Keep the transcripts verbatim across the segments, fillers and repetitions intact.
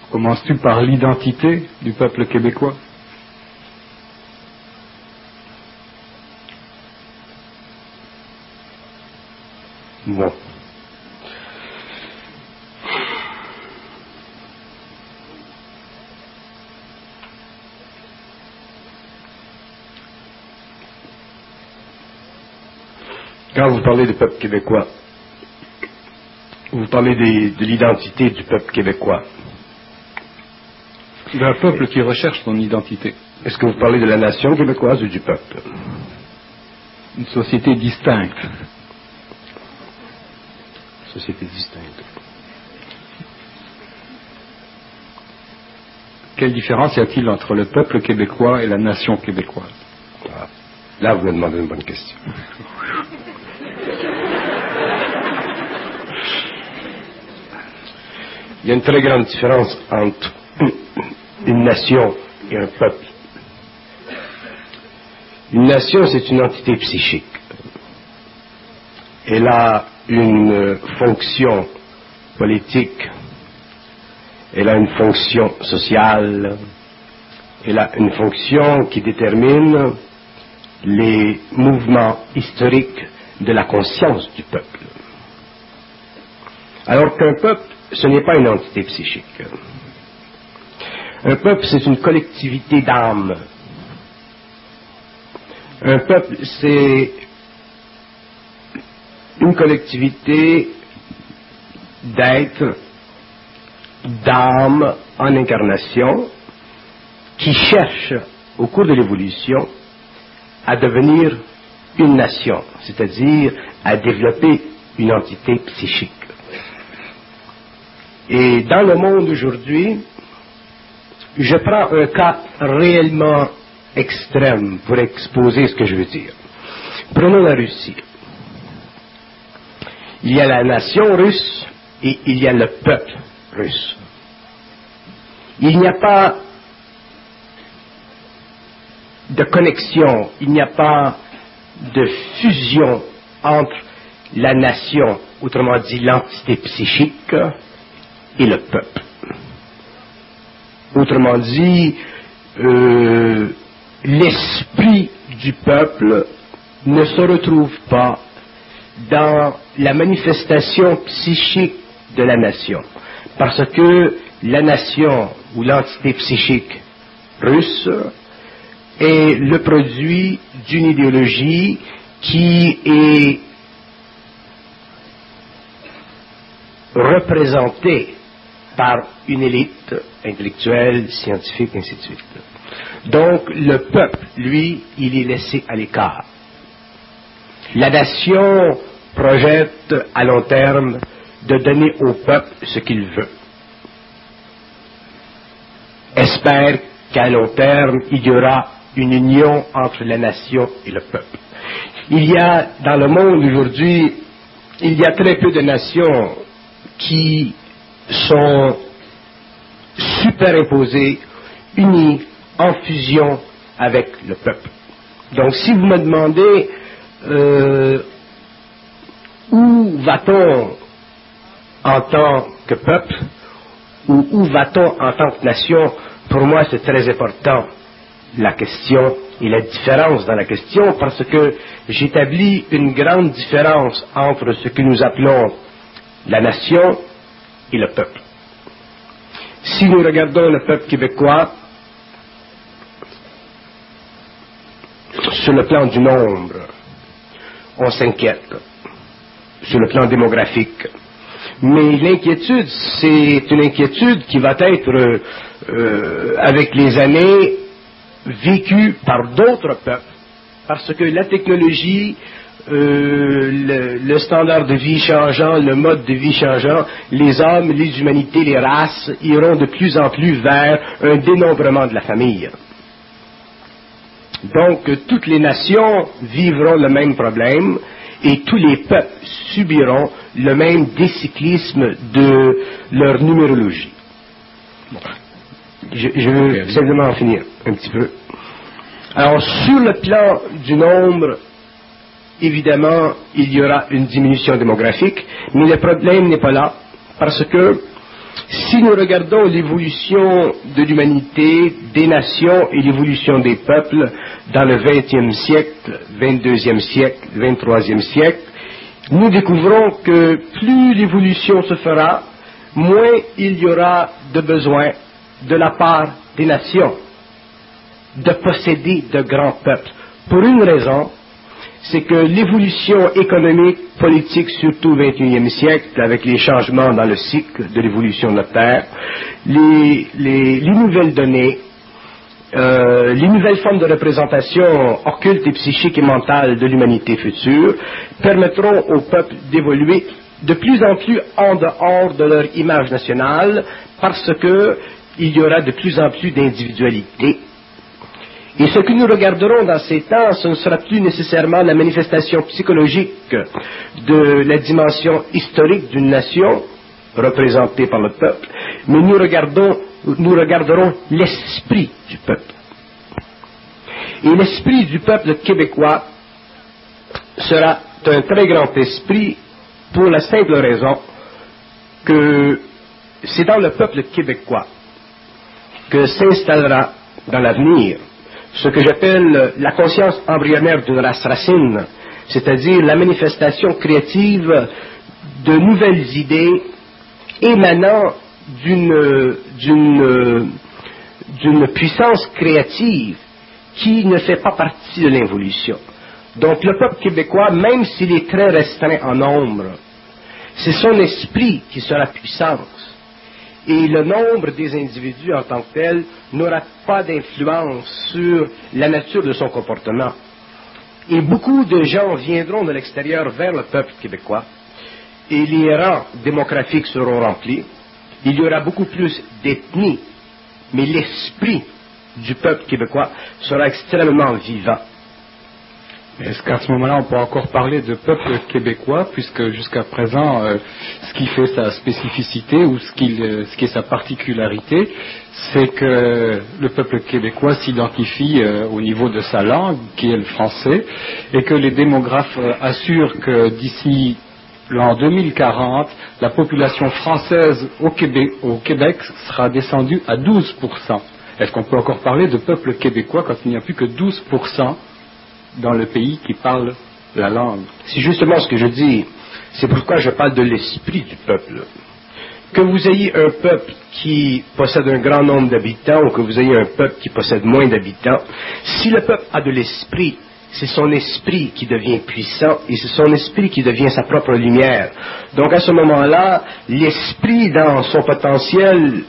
Commences-tu par l'identité du peuple québécois? Bon. Quand vous parlez du peuple québécois, vous parlez des, de l'identité du peuple québécois. D'un peuple qui recherche son identité. Est-ce que vous parlez de la nation québécoise ou du peuple? Une société distincte. Société distincte. Quelle différence y a-t-il entre le peuple québécois et la nation québécoise? Ah, là, vous me demandez une bonne question. Il y a une très grande différence entre une nation et un peuple. Une nation, c'est une entité psychique. Elle a une fonction politique, elle a une fonction sociale, elle a une fonction qui détermine les mouvements historiques de la conscience du peuple. Alors qu'un peuple, ce n'est pas une entité psychique. Un peuple, c'est une collectivité d'âme. Un peuple, c'est une collectivité d'êtres, d'âme en incarnation, qui cherche, au cours de l'évolution, à devenir une nation, c'est-à-dire à développer une entité psychique. Et dans le monde aujourd'hui, je prends un cas réellement extrême pour exposer ce que je veux dire. Prenons la Russie. Il y a la nation russe et il y a le peuple russe. Il n'y a pas de connexion, il n'y a pas de fusion entre la nation, autrement dit l'entité psychique, et le peuple. Autrement dit, euh, l'esprit du peuple ne se retrouve pas dans la manifestation psychique de la nation, parce que la nation ou l'entité psychique russe est le produit d'une idéologie qui est représentée par une élite intellectuelle, scientifique, ainsi de suite. Donc, le peuple, lui, il est laissé à l'écart. La nation projette à long terme de donner au peuple ce qu'il veut. Espère qu'à long terme, il y aura une union entre la nation et le peuple. Il y a, dans le monde aujourd'hui, il y a très peu de nations qui sont superimposées, unies, en fusion avec le peuple. Donc, si vous me demandez euh, où va-t-on en tant que peuple, ou où va-t-on en tant que nation, pour moi c'est très important la question et la différence dans la question, parce que j'établis une grande différence entre ce que nous appelons la nation et le peuple. Si nous regardons le peuple québécois sur le plan du nombre, on s'inquiète sur le plan démographique. Mais l'inquiétude, c'est une inquiétude qui va être, euh, avec les années, vécue par d'autres peuples, parce que la technologie, euh, le, le standard de vie changeant, le mode de vie changeant, les hommes, les humanités, les races iront de plus en plus vers un dénombrement de la famille. Donc, toutes les nations vivront le même problème et tous les peuples subiront le même décyclisme de leur numérologie. Je, je veux simplement en finir un petit peu. Alors, sur le plan du nombre, évidemment, il y aura une diminution démographique, mais le problème n'est pas là, parce que Si nous regardons l'évolution de l'humanité, des nations et l'évolution des peuples dans le vingtième siècle, vingt-deuxième siècle, vingt-troisième siècle, nous découvrons que plus l'évolution se fera, moins il y aura de besoin de la part des nations de posséder de grands peuples. Pour une raison, c'est que l'évolution économique, politique, surtout au vingt et unième siècle, avec les changements dans le cycle de l'évolution de la Terre, les, les, les nouvelles données, euh, les nouvelles formes de représentation occulte et psychique et mentale de l'humanité future permettront au peuple d'évoluer de plus en plus en dehors de leur image nationale parce que il y aura de plus en plus d'individualité. Et ce que nous regarderons dans ces temps, ce ne sera plus nécessairement la manifestation psychologique de la dimension historique d'une nation, représentée par le peuple, mais nous, regardons, nous regarderons l'esprit du peuple. Et l'esprit du peuple québécois sera un très grand esprit pour la simple raison que c'est dans le peuple québécois que s'installera dans l'avenir ce que j'appelle la conscience embryonnaire d'une race racine, c'est-à-dire la manifestation créative de nouvelles idées émanant d'une, d'une, d'une puissance créative qui ne fait pas partie de l'involution. Donc le peuple québécois, même s'il est très restreint en nombre, c'est son esprit qui sera puissance. Et le nombre des individus en tant que tel n'aura pas d'influence sur la nature de son comportement. Et beaucoup de gens viendront de l'extérieur vers le peuple québécois, et les rangs démographiques seront remplis. Il y aura beaucoup plus d'ethnies, mais l'esprit du peuple québécois sera extrêmement vivant. Est-ce qu'à ce moment-là, on peut encore parler de peuple québécois, puisque jusqu'à présent, euh, ce qui fait sa spécificité ou ce qui, euh, ce qui est sa particularité, c'est que le peuple québécois s'identifie euh, au niveau de sa langue, qui est le français, et que les démographes euh, assurent que d'ici l'an deux mille quarante, la population française au Québec, au Québec sera descendue à douze pour cent. Est-ce qu'on peut encore parler de peuple québécois quand il n'y a plus que douze pour cent dans le pays qui parle la langue? C'est justement ce que je dis. C'est pourquoi je parle de l'esprit du peuple. Que vous ayez un peuple qui possède un grand nombre d'habitants ou que vous ayez un peuple qui possède moins d'habitants, si le peuple a de l'esprit, c'est son esprit qui devient puissant et c'est son esprit qui devient sa propre lumière. Donc à ce moment-là, l'esprit dans son potentiel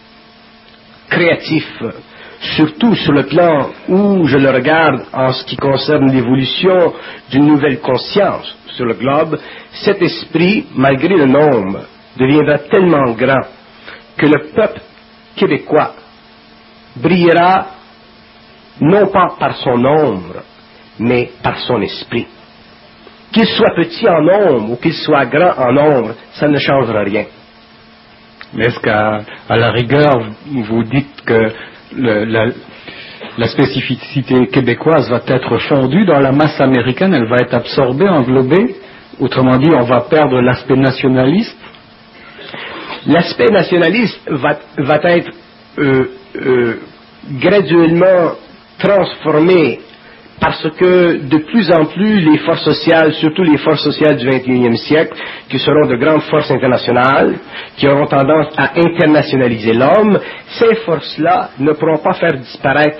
créatif, surtout sur le plan où je le regarde en ce qui concerne l'évolution d'une nouvelle conscience sur le globe, cet esprit, malgré le nombre, deviendra tellement grand que le peuple québécois brillera non pas par son nombre, mais par son esprit. Qu'il soit petit en nombre ou qu'il soit grand en nombre, ça ne changera rien. Mais est-ce qu'à à la rigueur, vous dites que le, la, la spécificité québécoise va être fondue dans la masse américaine, elle va être absorbée, englobée? Autrement dit, on va perdre l'aspect nationaliste? L'aspect nationaliste va, va être euh, euh, graduellement transformé parce que de plus en plus les forces sociales, surtout les forces sociales du vingt et unième siècle, qui seront de grandes forces internationales, qui auront tendance à internationaliser l'homme, ces forces-là ne pourront pas faire disparaître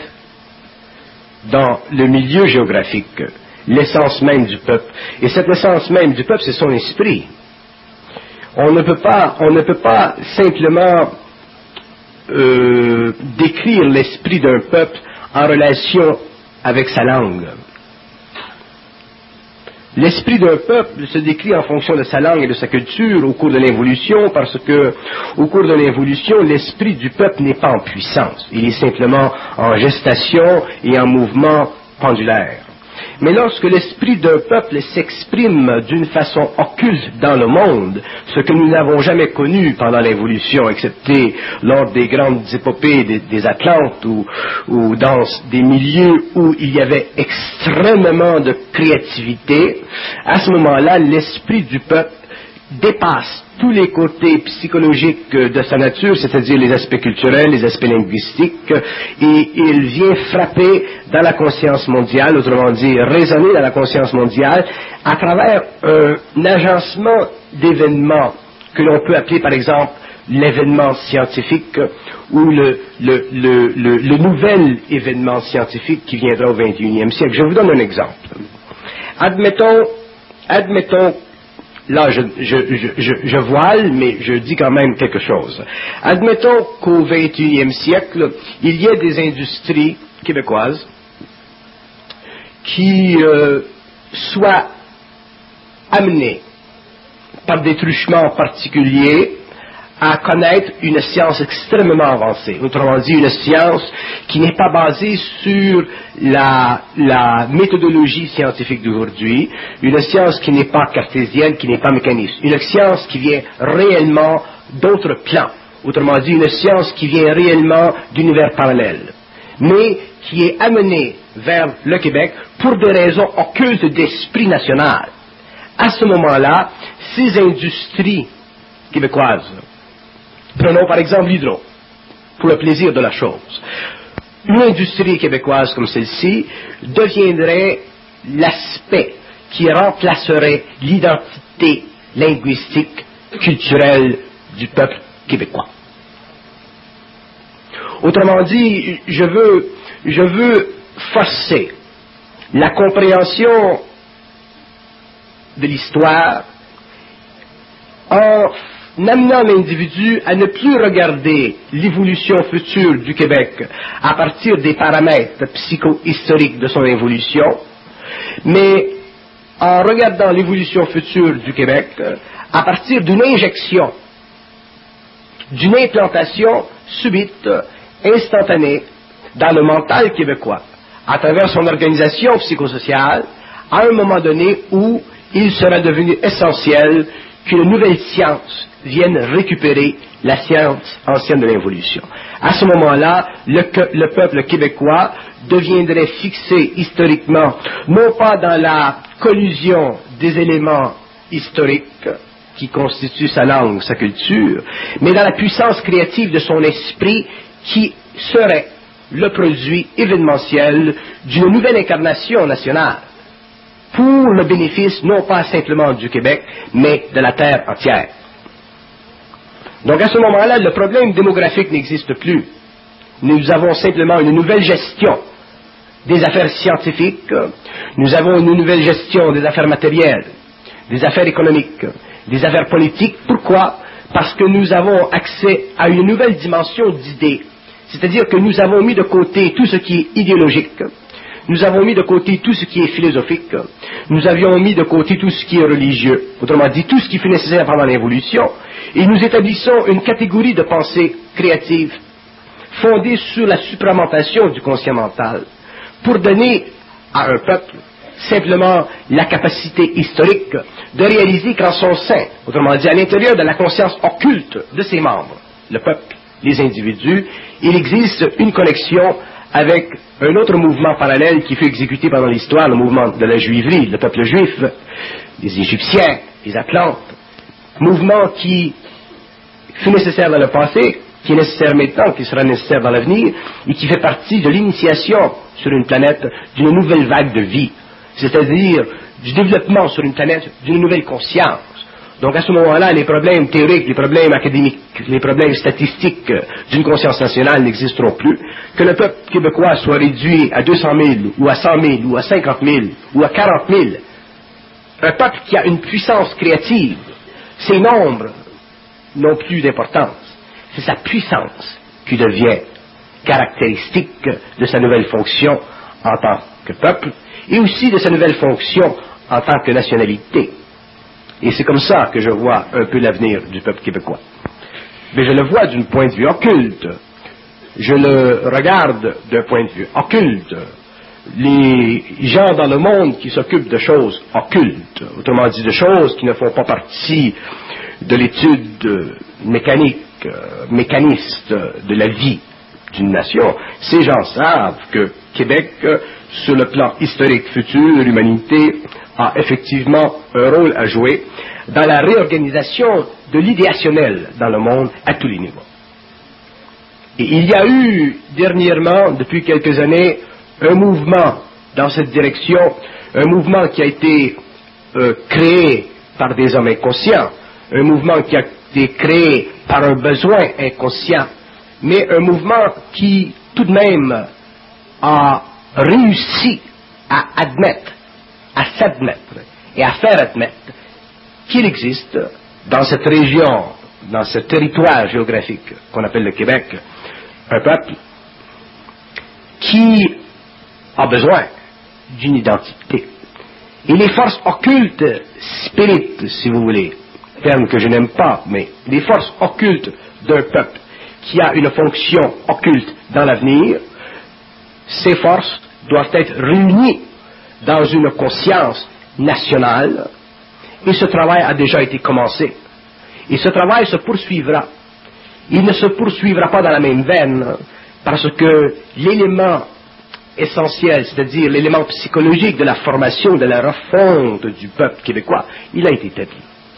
dans le milieu géographique l'essence même du peuple. Et cette essence même du peuple, c'est son esprit. On ne peut pas, on ne peut pas simplement euh, décrire l'esprit d'un peuple en relation avec sa langue. L'esprit d'un peuple se décrit en fonction de sa langue et de sa culture au cours de l'évolution, parce que au cours de l'évolution, l'esprit du peuple n'est pas en puissance. Il est simplement en gestation et en mouvement pendulaire. Mais lorsque l'esprit d'un peuple s'exprime d'une façon occulte dans le monde, ce que nous n'avons jamais connu pendant l'évolution, excepté lors des grandes épopées des, des Atlantes ou, ou dans des milieux où il y avait extrêmement de créativité, à ce moment-là, l'esprit du peuple dépasse tous les côtés psychologiques de sa nature, c'est-à-dire les aspects culturels, les aspects linguistiques, et il vient frapper dans la conscience mondiale, autrement dit, résonner dans la conscience mondiale, à travers un agencement d'événements que l'on peut appeler, par exemple, l'événement scientifique ou le, le, le, le, le nouvel événement scientifique qui viendra au vingt et unième siècle. Je vous donne un exemple. Admettons, admettons, là je, je, je, je, je voile, mais je dis quand même quelque chose. Admettons qu'au vingt et unième siècle, il y ait des industries québécoises qui euh, soient amenées par des truchements particuliers à connaître une science extrêmement avancée. Autrement dit, une science qui n'est pas basée sur la, la méthodologie scientifique d'aujourd'hui, une science qui n'est pas cartésienne, qui n'est pas mécaniste, une science qui vient réellement d'autres plans. Autrement dit, une science qui vient réellement d'univers parallèles, mais qui est amenée vers le Québec pour des raisons occultes d'esprit national. À ce moment-là, ces industries québécoises, prenons par exemple l'hydro, pour le plaisir de la chose. Une industrie québécoise comme celle-ci deviendrait l'aspect qui remplacerait l'identité linguistique, culturelle du peuple québécois. Autrement dit, je veux, je veux forcer la compréhension de l'histoire en amenant l'individu à ne plus regarder l'évolution future du Québec à partir des paramètres psycho-historiques de son évolution, mais en regardant l'évolution future du Québec à partir d'une injection, d'une implantation subite, instantanée, dans le mental québécois, à travers son organisation psychosociale, à un moment donné où il sera devenu essentiel qu'une nouvelle science vienne récupérer la science ancienne de l'évolution. À ce moment-là, le, le peuple québécois deviendrait fixé historiquement, non pas dans la collusion des éléments historiques qui constituent sa langue, sa culture, mais dans la puissance créative de son esprit qui serait le produit événementiel d'une nouvelle incarnation nationale, pour le bénéfice non pas simplement du Québec, mais de la terre entière. Donc à ce moment-là, le problème démographique n'existe plus. Nous avons simplement une nouvelle gestion des affaires scientifiques, nous avons une nouvelle gestion des affaires matérielles, des affaires économiques, des affaires politiques. Pourquoi? Parce que nous avons accès à une nouvelle dimension d'idées. C'est-à-dire que nous avons mis de côté tout ce qui est idéologique, nous avons mis de côté tout ce qui est philosophique, nous avions mis de côté tout ce qui est religieux, autrement dit tout ce qui fut nécessaire pendant l'évolution, et nous établissons une catégorie de pensée créative fondée sur la supramentation du conscient mental pour donner à un peuple simplement la capacité historique de réaliser qu'en son sein, autrement dit à l'intérieur de la conscience occulte de ses membres, le peuple, les individus, il existe une connexion avec un autre mouvement parallèle qui fut exécuté pendant l'histoire, le mouvement de la juiverie, le peuple juif, les Égyptiens, les Atlantes, mouvement qui fut nécessaire dans le passé, qui est nécessaire maintenant, qui sera nécessaire dans l'avenir, et qui fait partie de l'initiation sur une planète d'une nouvelle vague de vie, c'est-à-dire du développement sur une planète d'une nouvelle conscience. Donc à ce moment-là, les problèmes théoriques, les problèmes académiques, les problèmes statistiques d'une conscience nationale n'existeront plus. Que le peuple québécois soit réduit à deux cent mille, ou à cent mille, ou à cinquante mille, ou à quarante mille, un peuple qui a une puissance créative, ces nombres n'ont plus d'importance. C'est sa puissance qui devient caractéristique de sa nouvelle fonction en tant que peuple, et aussi de sa nouvelle fonction en tant que nationalité. Et c'est comme ça que je vois un peu l'avenir du peuple québécois. Mais je le vois d'un point de vue occulte. Je le regarde d'un point de vue occulte. Les gens dans le monde qui s'occupent de choses occultes, autrement dit de choses qui ne font pas partie de l'étude mécanique, mécaniste de la vie d'une nation, ces gens savent que Québec, sur le plan historique futur, l'humanité a effectivement un rôle à jouer dans la réorganisation de l'idéationnel dans le monde à tous les niveaux. Et il y a eu dernièrement, depuis quelques années, un mouvement dans cette direction, un mouvement qui a été euh, créé par des hommes inconscients, un mouvement qui a été créé par un besoin inconscient, mais un mouvement qui tout de même a réussi à admettre, à s'admettre et à faire admettre qu'il existe dans cette région, dans ce territoire géographique qu'on appelle le Québec, un peuple qui a besoin d'une identité. Et les forces occultes, spirites, si vous voulez, terme que je n'aime pas, mais les forces occultes d'un peuple qui a une fonction occulte dans l'avenir, ces forces doivent être réunies dans une conscience nationale, et ce travail a déjà été commencé. Et ce travail se poursuivra. Il ne se poursuivra pas dans la même veine, parce que l'élément essentiel, c'est-à-dire l'élément psychologique de la formation, de la refonte du peuple québécois, il a été établi.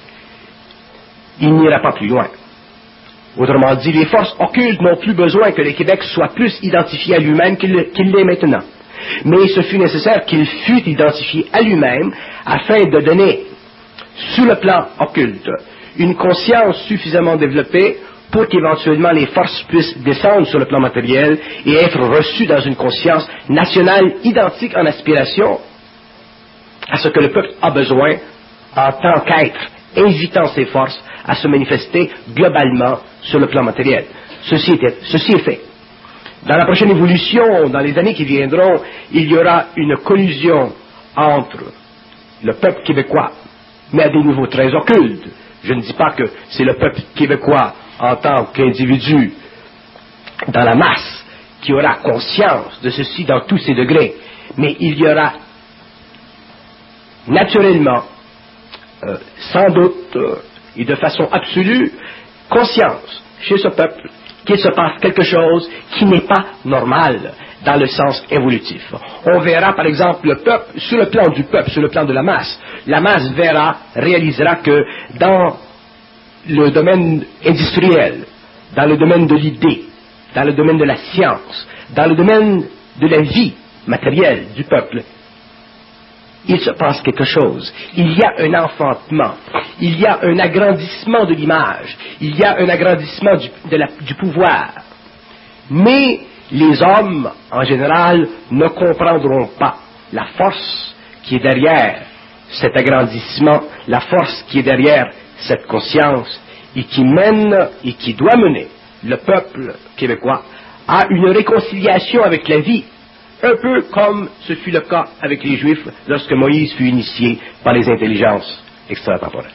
Il n'ira pas plus loin. Autrement dit, les forces occultes n'ont plus besoin que le Québec soit plus identifié à lui-même qu'il, qu'il l'est maintenant. Mais ce fut nécessaire qu'il fût identifié à lui-même afin de donner, sur le plan occulte, une conscience suffisamment développée pour qu'éventuellement les forces puissent descendre sur le plan matériel et être reçues dans une conscience nationale identique en aspiration à ce que le peuple a besoin en tant qu'être, invitant ses forces à se manifester globalement sur le plan matériel. Ceci est, ceci est fait. Dans la prochaine évolution, dans les années qui viendront, il y aura une collusion entre le peuple québécois, mais à des niveaux très occultes. Je ne dis pas que c'est le peuple québécois en tant qu'individu dans la masse qui aura conscience de ceci dans tous ses degrés, mais il y aura naturellement, euh, sans doute euh, et de façon absolue, conscience chez ce peuple qu'il se passe quelque chose qui n'est pas normal dans le sens évolutif. On verra par exemple le peuple, sur le plan du peuple, sur le plan de la masse, la masse verra, réalisera que dans le domaine industriel, dans le domaine de l'idée, dans le domaine de la science, dans le domaine de la vie matérielle du peuple, il se passe quelque chose. Il y a un enfantement, il y a un agrandissement de l'image, il y a un agrandissement du, de la, du pouvoir. Mais les hommes, en général, ne comprendront pas la force qui est derrière cet agrandissement, la force qui est derrière cette conscience et qui mène et qui doit mener le peuple québécois à une réconciliation avec la vie, un peu comme ce fut le cas avec les Juifs lorsque Moïse fut initié par les intelligences extratemporelles.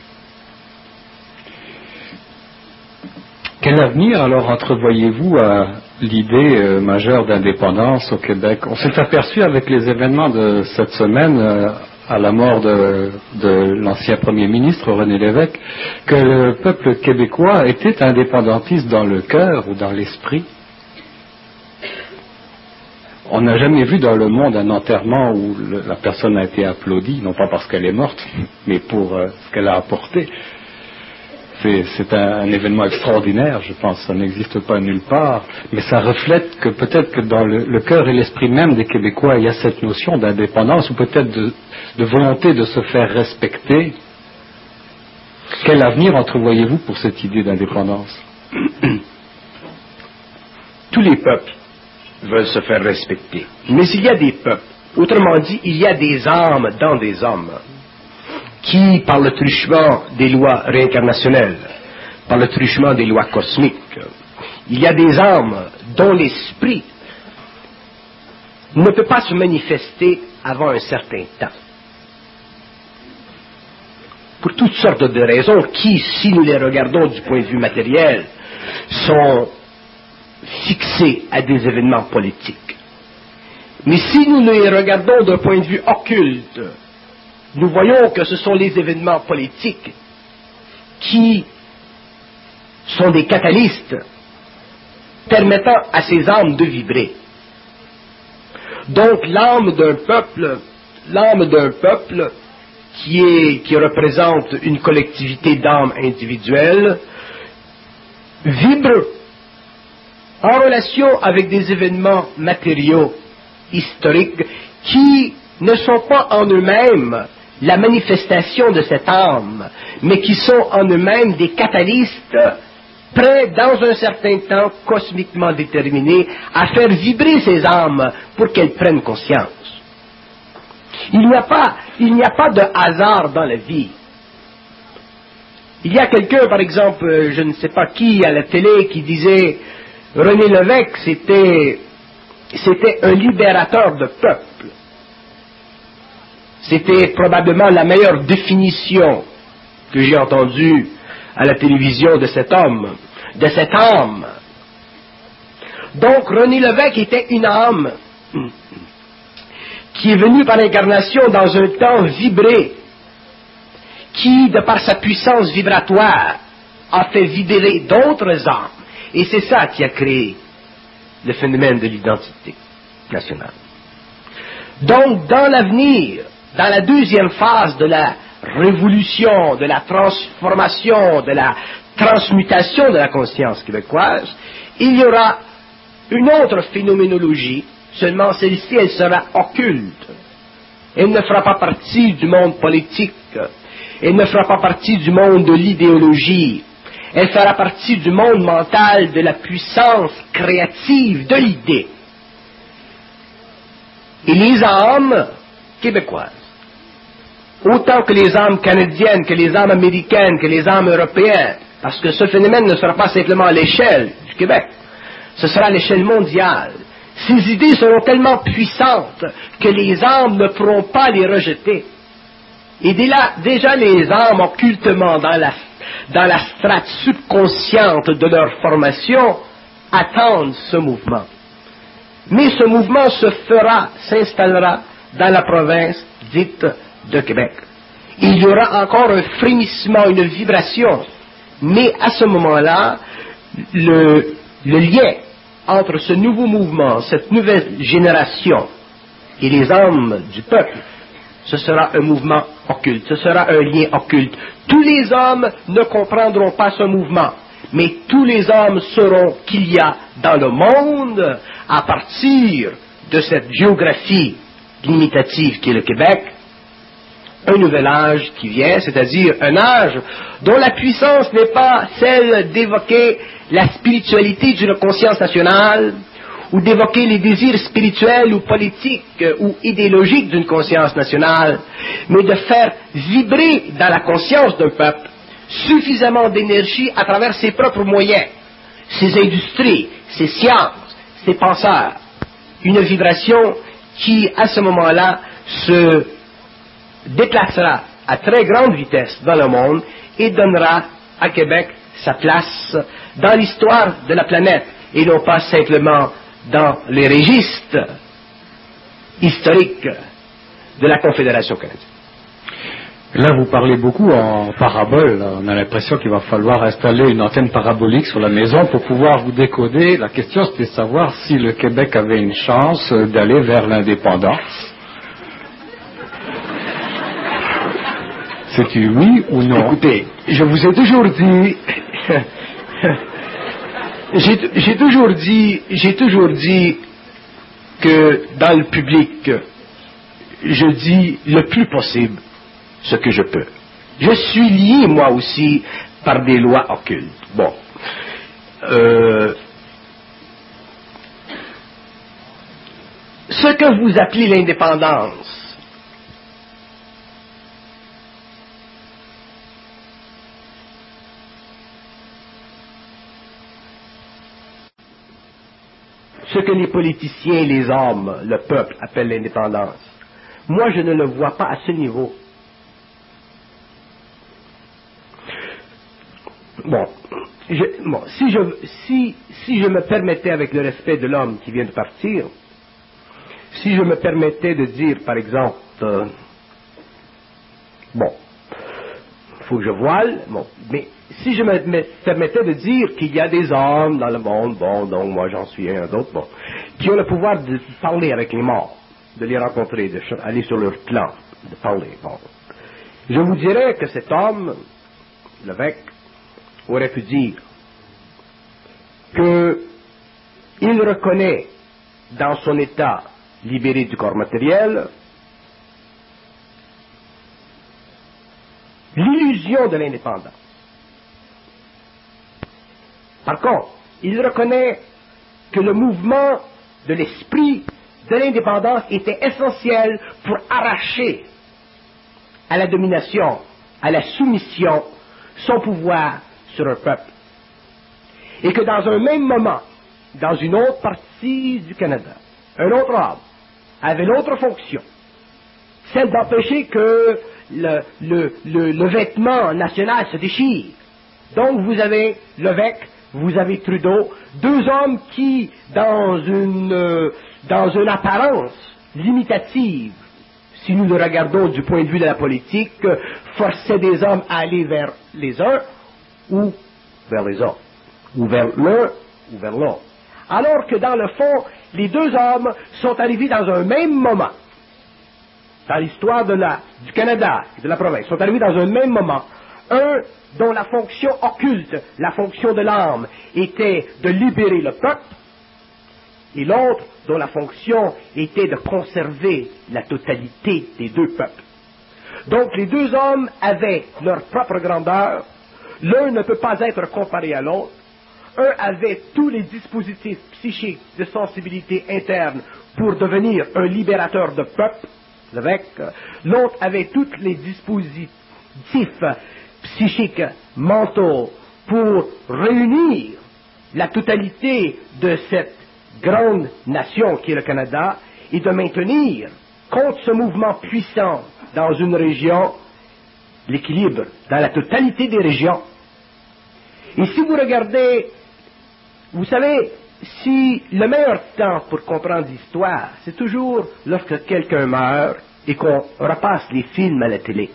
Quel avenir alors entrevoyez-vous à l'idée euh, majeure d'indépendance au Québec? On s'est aperçu avec les événements de cette semaine, euh, à la mort de, de l'ancien Premier ministre René Lévesque, que le peuple québécois était indépendantiste dans le cœur ou dans l'esprit. On n'a jamais vu dans le monde un enterrement où le, la personne a été applaudie, non pas parce qu'elle est morte, mais pour euh, ce qu'elle a apporté. C'est, c'est un, un événement extraordinaire, je pense. Ça n'existe pas nulle part, mais ça reflète que peut-être que dans le, le cœur et l'esprit même des Québécois, il y a cette notion d'indépendance ou peut-être de, de volonté de se faire respecter. Quel avenir entrevoyez-vous pour cette idée d'indépendance? Tous les peuples veulent se faire respecter. Mais il y a des peuples, autrement dit, il y a des âmes dans des hommes qui, par le truchement des lois réincarnationnelles, par le truchement des lois cosmiques, il y a des âmes dont l'esprit ne peut pas se manifester avant un certain temps. Pour toutes sortes de raisons qui, si nous les regardons du point de vue matériel, sont fixés à des événements politiques. Mais si nous les regardons d'un point de vue occulte, nous voyons que ce sont les événements politiques qui sont des catalystes permettant à ces âmes de vibrer. Donc l'âme d'un peuple, l'âme d'un peuple qui, est, qui représente une collectivité d'âmes individuelles, vibre en relation avec des événements matériaux, historiques, qui ne sont pas en eux-mêmes la manifestation de cette âme, mais qui sont en eux-mêmes des catalystes prêts, dans un certain temps cosmiquement déterminé, à faire vibrer ces âmes pour qu'elles prennent conscience. Il n'y a pas, il n'y a pas de hasard dans la vie. Il y a quelqu'un, par exemple, je ne sais pas qui, à la télé, qui disait René Lévesque, c'était, c'était un libérateur de peuple. C'était probablement la meilleure définition que j'ai entendue à la télévision de cet homme, de cette âme. Donc René Lévesque était une âme qui est venue par l'incarnation dans un temps vibré, qui, de par sa puissance vibratoire, a fait vibrer d'autres âmes. Et c'est ça qui a créé le phénomène de l'identité nationale. Donc, dans l'avenir, dans la deuxième phase de la révolution, de la transformation, de la transmutation de la conscience québécoise, il y aura une autre phénoménologie, seulement celle-ci, elle sera occulte. Elle ne fera pas partie du monde politique, elle ne fera pas partie du monde de l'idéologie, elle fera partie du monde mental de la puissance créative de l'idée. Et les âmes québécoises, autant que les âmes canadiennes, que les âmes américaines, que les âmes européennes, parce que ce phénomène ne sera pas simplement à l'échelle du Québec, ce sera à l'échelle mondiale. Ces idées seront tellement puissantes que les âmes ne pourront pas les rejeter. Et déjà les âmes occultement dans la, dans la strate subconsciente de leur formation attendent ce mouvement. Mais ce mouvement se fera, s'installera dans la province dite de Québec. Il y aura encore un frémissement, une vibration, mais à ce moment-là, le, le lien entre ce nouveau mouvement, cette nouvelle génération et les âmes du peuple, ce sera un mouvement occulte, ce sera un lien occulte. Tous les hommes ne comprendront pas ce mouvement, mais tous les hommes sauront qu'il y a dans le monde, à partir de cette géographie limitative qui est le Québec, un nouvel âge qui vient, c'est-à-dire un âge dont la puissance n'est pas celle d'évoquer la spiritualité d'une conscience nationale, ou d'évoquer les désirs spirituels ou politiques ou idéologiques d'une conscience nationale, mais de faire vibrer dans la conscience d'un peuple suffisamment d'énergie à travers ses propres moyens, ses industries, ses sciences, ses penseurs. Une vibration qui, à ce moment-là, se déplacera à très grande vitesse dans le monde et donnera à Québec sa place dans l'histoire de la planète et non pas simplement dans les registres historiques de la Confédération canadienne. Là, vous parlez beaucoup en parabole. On a l'impression qu'il va falloir installer une antenne parabolique sur la maison pour pouvoir vous décoder. La question, c'était de savoir si le Québec avait une chance d'aller vers l'indépendance. C'est-tu oui ou non? Écoutez, je vous ai toujours dit... j'ai, j'ai toujours dit... J'ai toujours dit que dans le public, je dis le plus possible ce que je peux. Je suis lié, moi aussi, par des lois occultes. Bon. Euh, ce que vous appelez l'indépendance, ce que les politiciens, les hommes, le peuple appellent l'indépendance, moi je ne le vois pas à ce niveau. Bon, je, bon si, je, si, si je me permettais, avec le respect de l'homme qui vient de partir, si je me permettais de dire, par exemple, euh, bon, il faut que je voile, bon, mais si je me, me permettais de dire qu'il y a des hommes dans le monde, bon, donc moi j'en suis un d'autre, bon, qui ont le pouvoir de parler avec les morts, de les rencontrer, d'aller sur leur plan, de parler, bon. je vous dirais que cet homme, l'évêque, aurait pu dire qu'il reconnaît dans son état libéré du corps matériel l'illusion de l'indépendance. Par contre, il reconnaît que le mouvement de l'esprit de l'indépendance était essentiel pour arracher à la domination, à la soumission, son pouvoir sur un peuple. Et que dans un même moment, dans une autre partie du Canada, un autre homme avait l'autre fonction, celle d'empêcher que le, le, le, le vêtement national se déchire. Donc vous avez l'évêque, vous avez Trudeau, deux hommes qui, dans une, euh, dans une apparence limitative, si nous le regardons du point de vue de la politique, forçaient des hommes à aller vers les uns ou vers les autres, ou vers l'un ou vers l'autre. Alors que dans le fond, les deux hommes sont arrivés dans un même moment, dans l'histoire de la, du Canada et de la province, sont arrivés dans un même moment, un dont la fonction occulte, la fonction de l'âme, était de libérer le peuple, et l'autre dont la fonction était de conserver la totalité des deux peuples. Donc les deux hommes avaient leur propre grandeur, l'un ne peut pas être comparé à l'autre, un avait tous les dispositifs psychiques de sensibilité interne pour devenir un libérateur de peuple, l'évêque, l'autre avait tous les dispositifs psychiques, mentaux, pour réunir la totalité de cette grande nation qui est le Canada et de maintenir, contre ce mouvement puissant dans une région, l'équilibre dans la totalité des régions. Et si vous regardez, vous savez, si le meilleur temps pour comprendre l'histoire, c'est toujours lorsque quelqu'un meurt et qu'on repasse les films à la télé.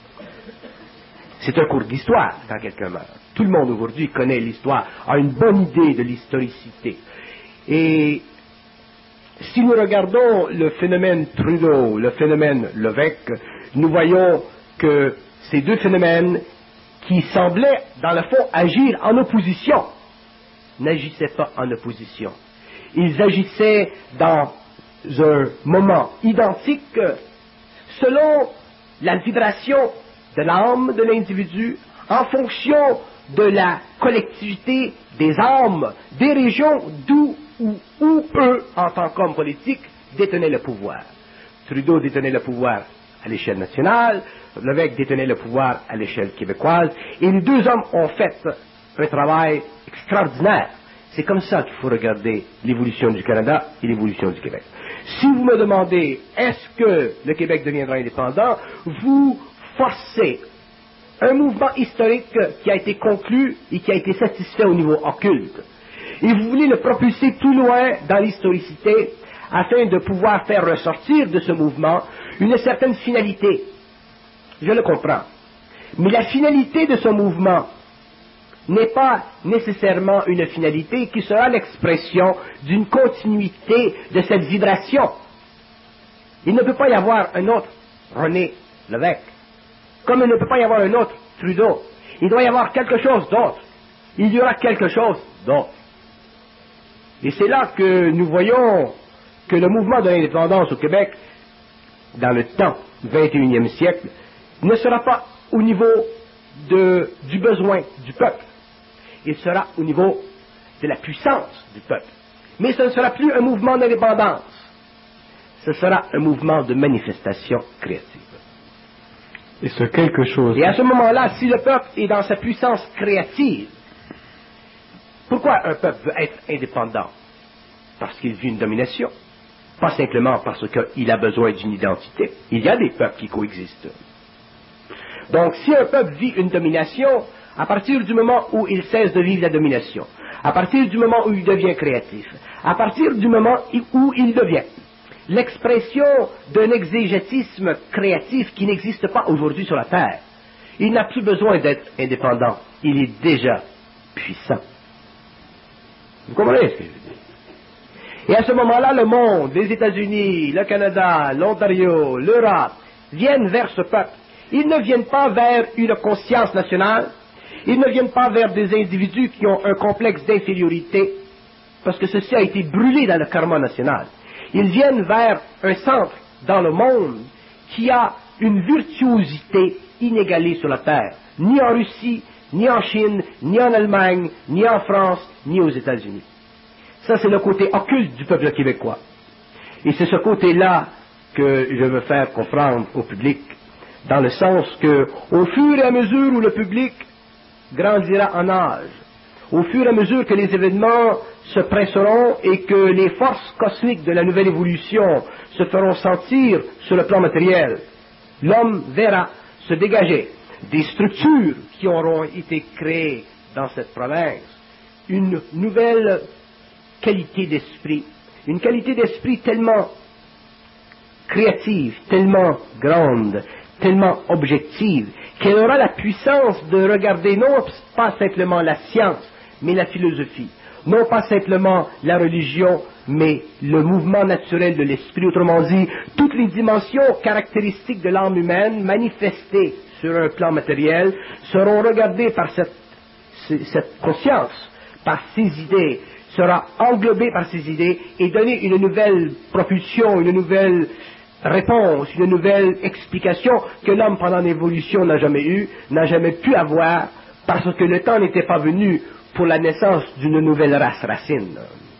C'est un cours d'histoire quand quelqu'un meurt. Tout le monde aujourd'hui connaît l'histoire, a une bonne idée de l'historicité. Et si nous regardons le phénomène Trudeau, le phénomène l'évêque, nous voyons que ces deux phénomènes qui semblaient, dans le fond, agir en opposition, n'agissaient pas en opposition. Ils agissaient dans un moment identique selon la vibration de l'âme de l'individu en fonction de la collectivité des âmes, des régions d'où où, où eux, en tant qu'hommes politiques, détenaient le pouvoir. Trudeau détenait le pouvoir à l'échelle nationale, l'évêque détenait le pouvoir à l'échelle québécoise, et les deux hommes ont fait un travail extraordinaire. C'est comme ça qu'il faut regarder l'évolution du Canada et l'évolution du Québec. Si vous me demandez, est-ce que le Québec deviendra indépendant, vous forcez un mouvement historique qui a été conclu et qui a été satisfait au niveau occulte. Et vous voulez le propulser plus loin dans l'historicité afin de pouvoir faire ressortir de ce mouvement une certaine finalité. Je le comprends. Mais la finalité de ce mouvement n'est pas nécessairement une finalité qui sera l'expression d'une continuité de cette vibration. Il ne peut pas y avoir un autre René Lévesque, comme il ne peut pas y avoir un autre Trudeau. Il doit y avoir quelque chose d'autre. Il y aura quelque chose d'autre. Et c'est là que nous voyons que le mouvement de l'indépendance au Québec, dans le temps du vingt et unième siècle, ne sera pas au niveau de, du besoin du peuple. Il sera au niveau de la puissance du peuple. Mais ce ne sera plus un mouvement d'indépendance. Ce sera un mouvement de manifestation créative. Et ce quelque chose... Et à ce moment-là, si le peuple est dans sa puissance créative, pourquoi un peuple veut être indépendant? Parce qu'il vit une domination. Pas simplement parce qu'il a besoin d'une identité. Il y a des peuples qui coexistent. Donc, si un peuple vit une domination, à partir du moment où il cesse de vivre la domination, à partir du moment où il devient créatif, à partir du moment où il devient l'expression d'un exégétisme créatif qui n'existe pas aujourd'hui sur la Terre, il n'a plus besoin d'être indépendant. Il est déjà puissant. Vous comprenez ce que je veux dire? Et à ce moment-là, le monde, les États-Unis, le Canada, l'Ontario, l'Europe, viennent vers ce peuple Ils ne viennent pas vers une conscience nationale, ils ne viennent pas vers des individus qui ont un complexe d'infériorité, parce que ceci a été brûlé dans le karma national. Ils viennent vers un centre dans le monde qui a une virtuosité inégalée sur la terre, ni en Russie, ni en Chine, ni en Allemagne, ni en France, ni aux États-Unis. Ça, c'est le côté occulte du peuple québécois. Et c'est ce côté-là que je veux faire comprendre au public, dans le sens que, au fur et à mesure où le public grandira en âge, au fur et à mesure que les événements se presseront et que les forces cosmiques de la nouvelle évolution se feront sentir sur le plan matériel, l'homme verra se dégager des structures qui auront été créées dans cette province, une nouvelle qualité d'esprit, une qualité d'esprit tellement créative, tellement grande, tellement objective, qu'elle aura la puissance de regarder non pas simplement la science, mais la philosophie, non pas simplement la religion, mais le mouvement naturel de l'esprit, autrement dit, toutes les dimensions caractéristiques de l'âme humaine manifestées sur un plan matériel seront regardées par cette, cette conscience, par ces idées, sera englobée par ces idées et donner une nouvelle propulsion, une nouvelle réponse, une nouvelle explication que l'homme pendant l'évolution n'a jamais eue, n'a jamais pu avoir, parce que le temps n'était pas venu pour la naissance d'une nouvelle race racine.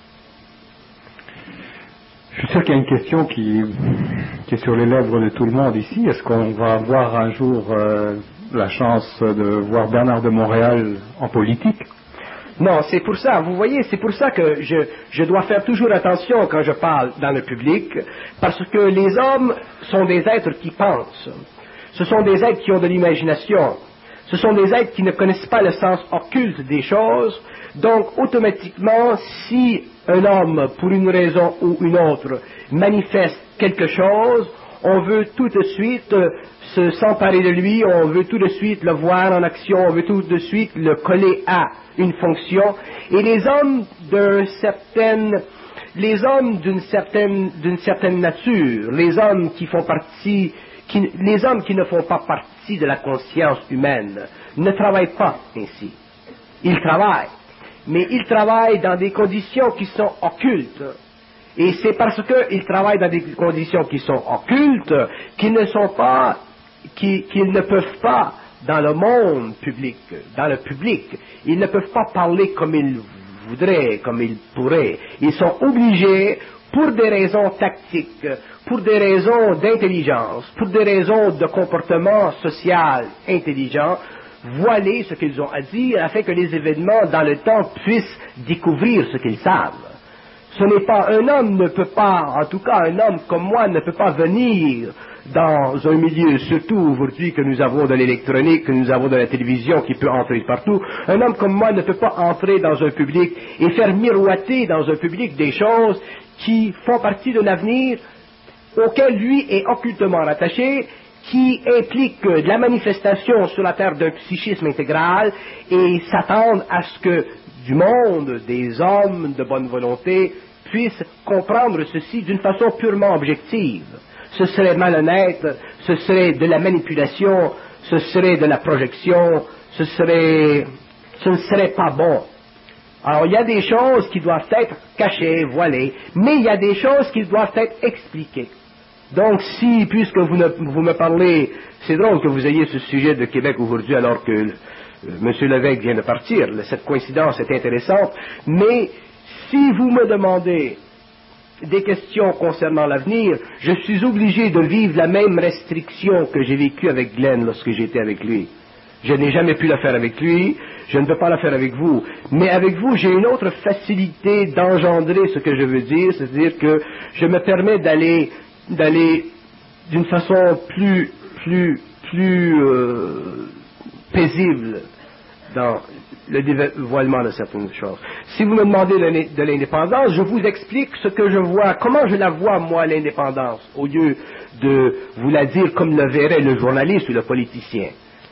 Je suis sûr qu'il y a une question qui, qui est sur les lèvres de tout le monde ici. Est-ce qu'on va avoir un jour euh, la chance de voir Bernard de Montréal en politique? Non, c'est pour ça, vous voyez, c'est pour ça que je, je dois faire toujours attention quand je parle dans le public, parce que les hommes sont des êtres qui pensent. Ce sont des êtres qui ont de l'imagination. Ce sont des êtres qui ne connaissent pas le sens occulte des choses. Donc, automatiquement, si un homme, pour une raison ou une autre, manifeste quelque chose, on veut tout de suite se s'emparer de lui, on veut tout de suite le voir en action, on veut tout de suite le coller à une fonction. Et les hommes d'un certain, les hommes d'une certaine, d'une certaine nature, les hommes qui font partie, qui, les hommes qui ne font pas partie de la conscience humaine, ne travaillent pas ainsi. Ils travaillent, mais ils travaillent dans des conditions qui sont occultes. Et c'est parce qu'ils travaillent dans des conditions qui sont occultes qu'ils ne sont pas, qu'ils, qu'ils ne peuvent pas, dans le monde public, dans le public, ils ne peuvent pas parler comme ils voudraient, comme ils pourraient. Ils sont obligés, pour des raisons tactiques, pour des raisons d'intelligence, pour des raisons de comportement social intelligent, voiler ce qu'ils ont à dire afin que les événements dans le temps puissent découvrir ce qu'ils savent. Ce n'est pas, un homme ne peut pas, en tout cas un homme comme moi ne peut pas venir dans un milieu, surtout aujourd'hui que nous avons de l'électronique, que nous avons de la télévision qui peut entrer partout. Un homme comme moi ne peut pas entrer dans un public et faire miroiter dans un public des choses qui font partie de l'avenir auquel lui est occultement rattaché, qui implique de la manifestation sur la terre d'un psychisme intégral et s'attendent à ce que du monde, des hommes de bonne volonté, puissent comprendre ceci d'une façon purement objective. Ce serait malhonnête, ce serait de la manipulation, ce serait de la projection, ce serait, ce ne serait pas bon. Alors il y a des choses qui doivent être cachées, voilées, mais il y a des choses qui doivent être expliquées. Donc si, puisque vous, ne, vous me parlez, c'est drôle que vous ayez ce sujet de Québec aujourd'hui alors que euh, M. Lévesque vient de partir, cette coïncidence est intéressante, mais si vous me demandez des questions concernant l'avenir, je suis obligé de vivre la même restriction que j'ai vécue avec Glenn lorsque j'étais avec lui. Je n'ai jamais pu la faire avec lui, je ne peux pas la faire avec vous. Mais avec vous, j'ai une autre facilité d'engendrer ce que je veux dire, c'est-à-dire que je me permets d'aller d'aller d'une façon plus plus plus euh, paisible dans le dévoilement de certaines choses. Si vous me demandez de l'indépendance, je vous explique ce que je vois, comment je la vois moi l'indépendance, au lieu de vous la dire comme le verrait le journaliste ou le politicien.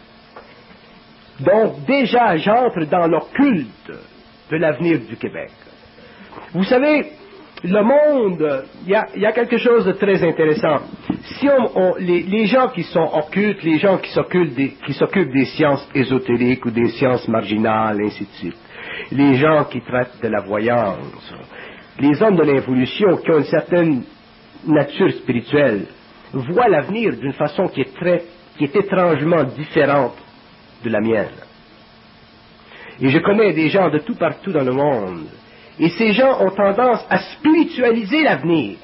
Donc déjà j'entre dans l'occulte de l'avenir du Québec. Vous savez, le monde, il y a, y a quelque chose de très intéressant. si on, on, les, les gens qui sont occultes, les gens qui s'occupent des, qui s'occupent des sciences ésotériques ou des sciences marginales, ainsi de suite, les gens qui traitent de la voyance, les hommes de l'évolution qui ont une certaine nature spirituelle, voient l'avenir d'une façon qui est très, qui est étrangement différente de la mienne. Et je connais des gens de tout partout dans le monde, et ces gens ont tendance à spiritualiser l'avenir.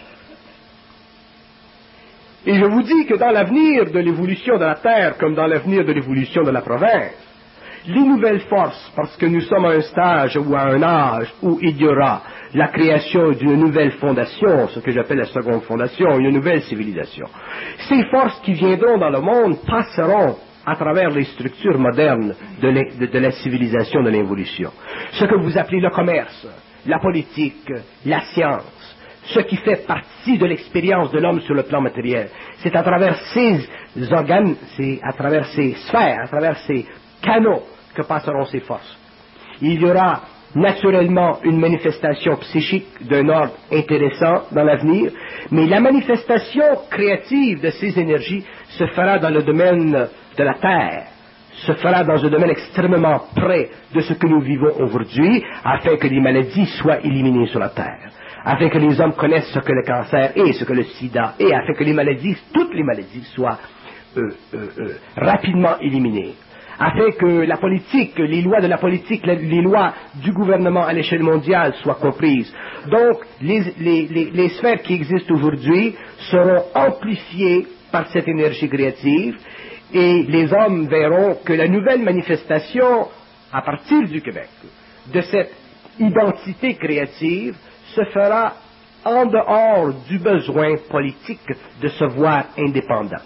Et je vous dis que dans l'avenir de l'évolution de la Terre, comme dans l'avenir de l'évolution de la province, les nouvelles forces, parce que nous sommes à un stage ou à un âge où il y aura la création d'une nouvelle fondation, ce que j'appelle la seconde fondation, une nouvelle civilisation. Ces forces qui viendront dans le monde passeront à travers les structures modernes de, de, de la civilisation de l'évolution. Ce que vous appelez le commerce, la politique, la science, ce qui fait partie de l'expérience de l'homme sur le plan matériel. C'est à travers ces organes, c'est à travers ces sphères, à travers ces canaux que passeront ces forces. Il y aura naturellement une manifestation psychique d'un ordre intéressant dans l'avenir, mais la manifestation créative de ces énergies se fera dans le domaine de la Terre, se fera dans un domaine extrêmement près de ce que nous vivons aujourd'hui, afin que les maladies soient éliminées sur la Terre, afin que les hommes connaissent ce que le cancer est, ce que le sida est, afin que les maladies, toutes les maladies soient euh, euh, euh, rapidement éliminées, afin que la politique, les lois de la politique, les lois du gouvernement à l'échelle mondiale soient comprises. Donc, les, les, les, les sphères qui existent aujourd'hui seront amplifiées par cette énergie créative, et les hommes verront que la nouvelle manifestation, à partir du Québec, de cette identité créative, se fera en dehors du besoin politique de se voir indépendant.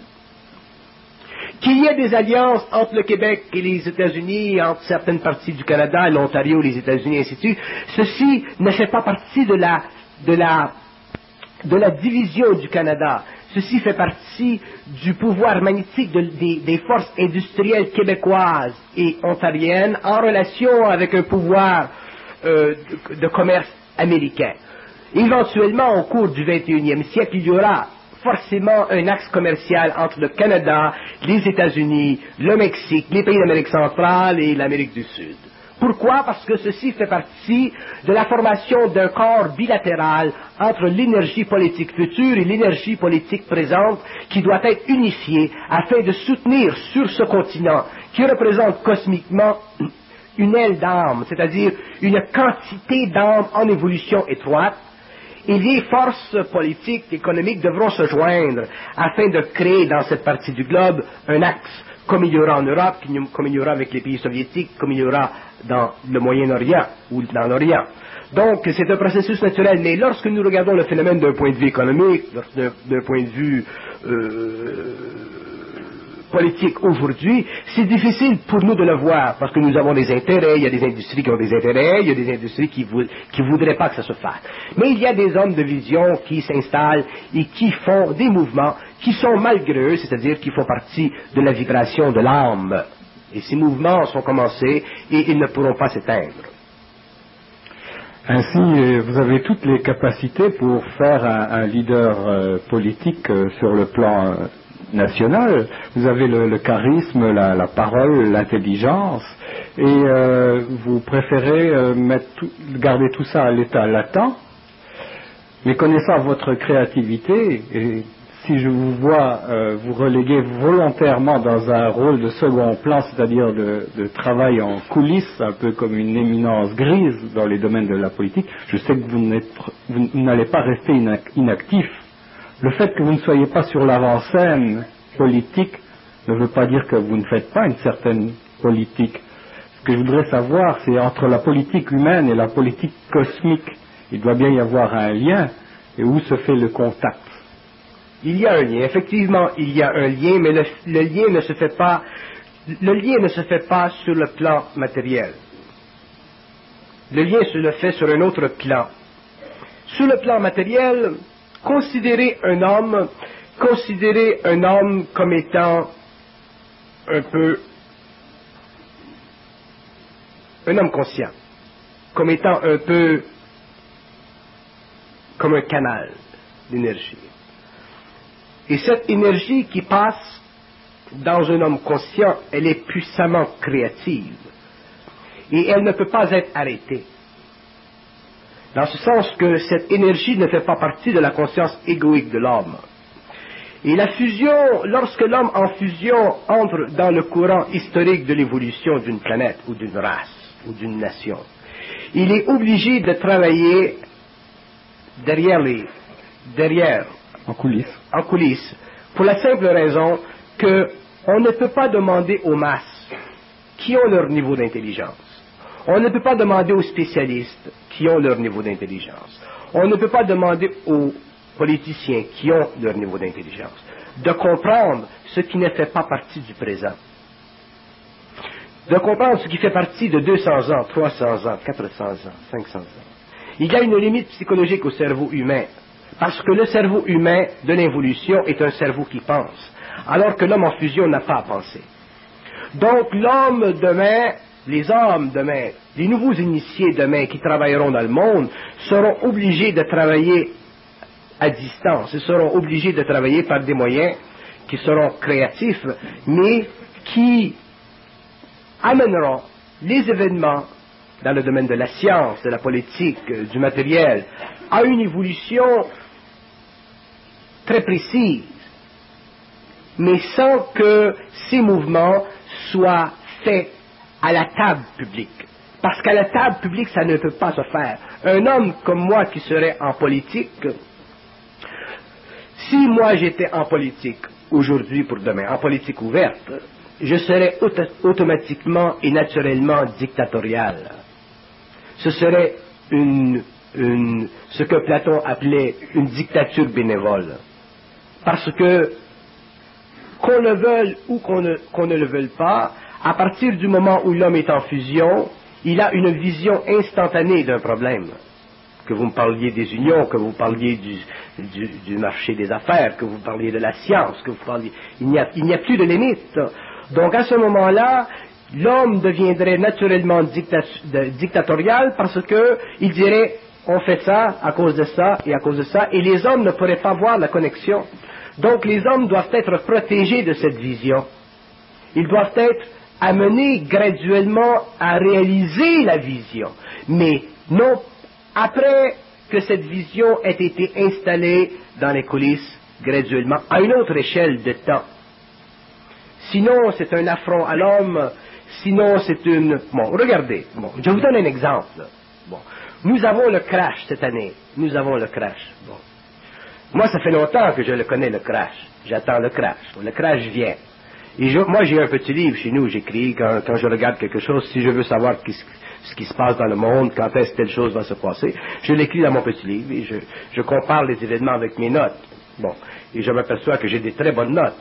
Qu'il y ait des alliances entre le Québec et les États-Unis, entre certaines parties du Canada, l'Ontario, les États-Unis, ainsi de suite, ceci ne fait pas partie de la, de la, de la division du Canada. Ceci fait partie du pouvoir magnétique de, des, des forces industrielles québécoises et ontariennes en relation avec un pouvoir euh, de, de commerce américain. Éventuellement, au cours du vingt et unième siècle, il y aura forcément un axe commercial entre le Canada, les États-Unis, le Mexique, les pays d'Amérique centrale et l'Amérique du Sud. Pourquoi? Parce que ceci fait partie de la formation d'un corps bilatéral entre l'énergie politique future et l'énergie politique présente qui doit être unifiée afin de soutenir sur ce continent qui représente cosmiquement une aile d'âme, c'est-à-dire une quantité d'âme en évolution étroite, et les forces politiques, économiques devront se joindre afin de créer dans cette partie du globe un axe, comme il y aura en Europe, comme il y aura avec les pays soviétiques, comme il y aura dans le Moyen-Orient ou dans l'Orient. Donc, c'est un processus naturel, mais lorsque nous regardons le phénomène d'un point de vue économique, d'un point de vue euh, politique aujourd'hui, c'est difficile pour nous de le voir, parce que nous avons des intérêts, il y a des industries qui ont des intérêts, il y a des industries qui ne voudraient pas que ça se fasse. Mais il y a des hommes de vision qui s'installent et qui font des mouvements qui sont malgré eux, c'est-à-dire qui font partie de la vibration de l'âme. Et ces mouvements sont commencés et ils ne pourront pas s'éteindre. Ainsi, vous avez toutes les capacités pour faire un, un leader euh, politique euh, sur le plan euh, national. Vous avez le, le charisme, la, la parole, l'intelligence, et euh, vous préférez euh, mettre tout, garder tout ça à l'état latent. Mais connaissant votre créativité, et si je vous vois euh, vous reléguer volontairement dans un rôle de second plan, c'est-à-dire de, de travail en coulisses, un peu comme une éminence grise dans les domaines de la politique, je sais que vous, vous n'allez pas rester inactif. Le fait que vous ne soyez pas sur l'avant-scène politique ne veut pas dire que vous ne faites pas une certaine politique. Ce que je voudrais savoir, c'est entre la politique humaine et la politique cosmique, il doit bien y avoir un lien, et où se fait le contact? Il y a un lien, effectivement, il y a un lien, mais le, le lien ne se fait pas, le lien ne se fait pas sur le plan matériel. Le lien se le fait sur un autre plan. Sur le plan matériel, considérez un homme, considérez un homme comme étant un peu, un homme conscient, comme étant un peu comme un canal d'énergie. Et cette énergie qui passe dans un homme conscient, elle est puissamment créative. Et elle ne peut pas être arrêtée. Dans ce sens que cette énergie ne fait pas partie de la conscience égoïque de l'homme. Et la fusion, lorsque l'homme en fusion entre dans le courant historique de l'évolution d'une planète ou d'une race ou d'une nation, il est obligé de travailler derrière les, derrière, en coulisses, en coulisses, pour la simple raison que on ne peut pas demander aux masses qui ont leur niveau d'intelligence. On ne peut pas demander aux spécialistes qui ont leur niveau d'intelligence. On ne peut pas demander aux politiciens qui ont leur niveau d'intelligence de comprendre ce qui ne fait pas partie du présent. De comprendre ce qui fait partie de deux cents ans, trois cents ans, quatre cents ans, cinq cents ans. Il y a une limite psychologique au cerveau humain, parce que le cerveau humain de l'évolution est un cerveau qui pense, alors que l'homme en fusion n'a pas à penser. Donc l'homme demain, les hommes demain, les nouveaux initiés demain qui travailleront dans le monde seront obligés de travailler à distance, ils seront obligés de travailler par des moyens qui seront créatifs, mais qui amèneront les événements dans le domaine de la science, de la politique, du matériel, à une évolution très précise, mais sans que ces mouvements soient faits à la table publique. Parce qu'à la table publique, ça ne peut pas se faire. Un homme comme moi qui serait en politique, si moi j'étais en politique aujourd'hui pour demain, en politique ouverte, je serais auto automatiquement et naturellement dictatorial. Ce serait une, une, ce que Platon appelait une dictature bénévole. Parce que, qu'on le veuille ou qu'on ne, qu'on ne le veuille pas, à partir du moment où l'homme est en fusion, il a une vision instantanée d'un problème. Que vous me parliez des unions, que vous parliez du, du, du marché des affaires, que vous parliez de la science, que vous parliez... Il n'y a, il n'y a plus de limite. Donc à ce moment-là, l'homme deviendrait naturellement dicta, de, dictatorial parce que il dirait on fait ça à cause de ça et à cause de ça, et les hommes ne pourraient pas voir la connexion. Donc les hommes doivent être protégés de cette vision. Ils doivent être amenés graduellement à réaliser la vision, mais non après que cette vision ait été installée dans les coulisses graduellement à une autre échelle de temps. Sinon, c'est un affront à l'homme, sinon c'est une... Bon, regardez, bon, je vous donne un exemple. Bon, nous avons le crash cette année, nous avons le crash. Bon. Moi, ça fait longtemps que je le connais, le crash. J'attends le crash. Le crash vient. Et je, moi, j'ai un petit livre chez nous, j'écris quand, quand je regarde quelque chose, si je veux savoir qui, ce qui se passe dans le monde, quand est-ce que telle chose va se passer, je l'écris dans mon petit livre et je, je compare les événements avec mes notes. Bon, et je m'aperçois que j'ai des très bonnes notes.